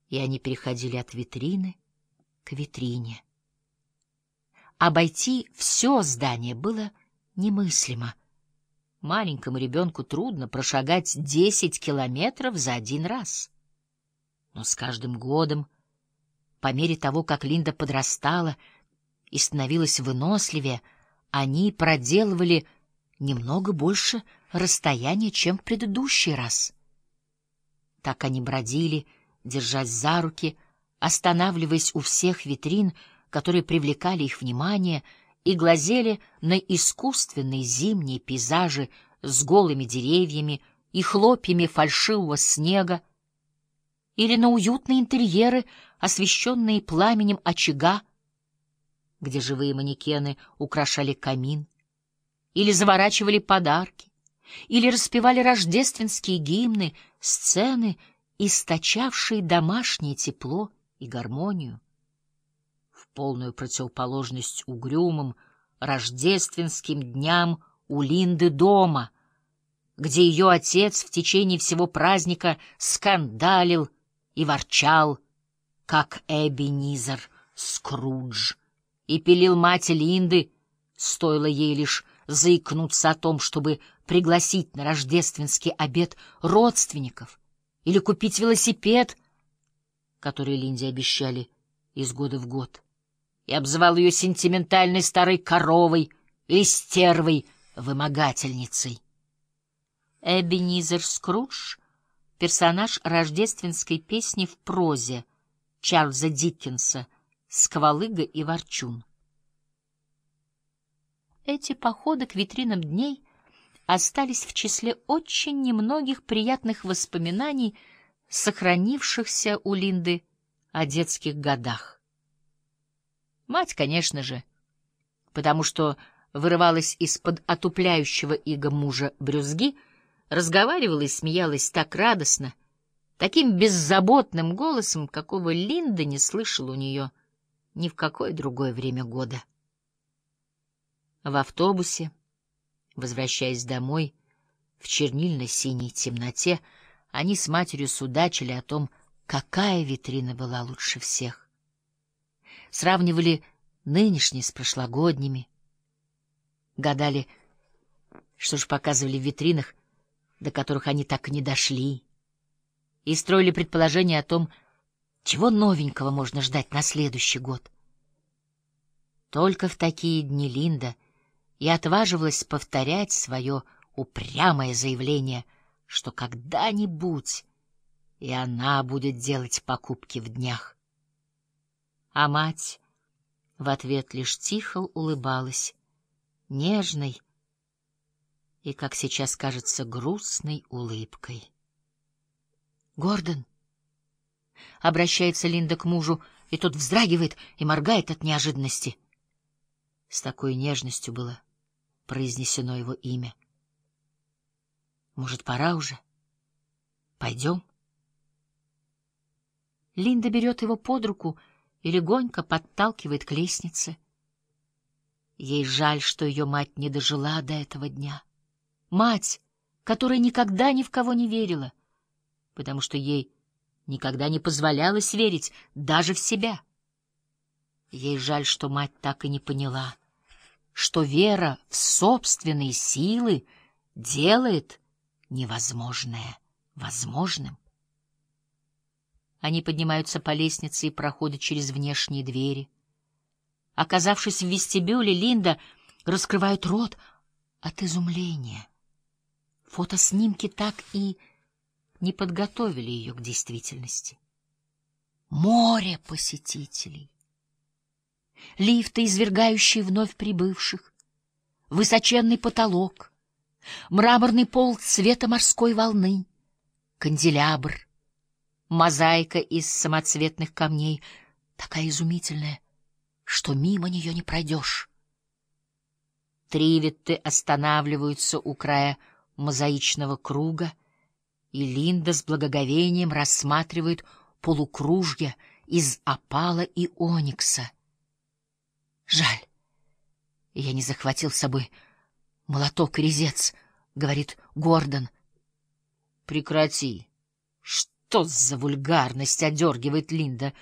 и они переходили от витрины к витрине. Обойти все здание было немыслимо. Маленькому ребенку трудно прошагать 10 километров за один раз. Но с каждым годом, по мере того, как Линда подрастала и становилась выносливее, они проделывали немного больше расстояния, чем в предыдущий раз. Так они бродили, держась за руки, останавливаясь у всех витрин, которые привлекали их внимание, и глазели на искусственные зимние пейзажи с голыми деревьями и хлопьями фальшивого снега, или на уютные интерьеры, освещенные пламенем очага, где живые манекены украшали камин, или заворачивали подарки, или распевали рождественские гимны, сцены, источавшие домашнее тепло и гармонию. В полную противоположность угрюмым рождественским дням у Линды дома, где ее отец в течение всего праздника скандалил и ворчал, как Эбенизер Скрудж, и пилил мать Линды, стоило ей лишь заикнуться о том, чтобы пригласить на рождественский обед родственников или купить велосипед, который Линде обещали из года в год, и обзывал ее сентиментальной старой коровой или стервой вымогательницей. Эбенизер Скрудж — персонаж рождественской песни в прозе Чарльза Диккенса «Сквалыга и ворчун». Эти походы к витринам дней остались в числе очень немногих приятных воспоминаний, сохранившихся у Линды о детских годах. Мать, конечно же, потому что вырывалась из-под отупляющего иго мужа брюзги, разговаривала и смеялась так радостно, таким беззаботным голосом, какого Линда не слышала у нее ни в какое другое время года. В автобусе, возвращаясь домой, в чернильно-синей темноте, они с матерью судачили о том, какая витрина была лучше всех. Сравнивали нынешние с прошлогодними, гадали, что ж показывали в витринах, до которых они так и не дошли, и строили предположения о том, чего новенького можно ждать на следующий год. Только в такие дни Линда и отваживалась повторять свое упрямое заявление, что когда-нибудь и она будет делать покупки в днях. А мать в ответ лишь тихо улыбалась, нежной и, как сейчас кажется, грустной улыбкой. «Гордон!» — обращается Линда к мужу, и тот вздрагивает и моргает от неожиданности. С такой нежностью было произнесено его имя. «Может, пора уже? Пойдем?» Линда берет его под руку и легонько подталкивает к лестнице. Ей жаль, что ее мать не дожила до этого дня. Мать, которая никогда ни в кого не верила, потому что ей никогда не позволялось верить даже в себя. Ей жаль, что мать так и не поняла, что вера в собственные силы делает невозможное возможным. Они поднимаются по лестнице и проходят через внешние двери. Оказавшись в вестибюле, Линда раскрывает рот от изумления. Фотоснимки так и не подготовили ее к действительности. Море посетителей, лифты, извергающие вновь прибывших, высоченный потолок, мраморный пол цвета морской волны, канделябр, мозаика из самоцветных камней, такая изумительная, что мимо нее не пройдешь. Тривитты останавливаются у края мозаичного круга, и Линда с благоговением рассматривает полукружья из опала и оникса. «Жаль, я не захватил с собой молоток и резец», — говорит Гордон. «Прекрати. «Что за вульгарность?» — одергивает Линда.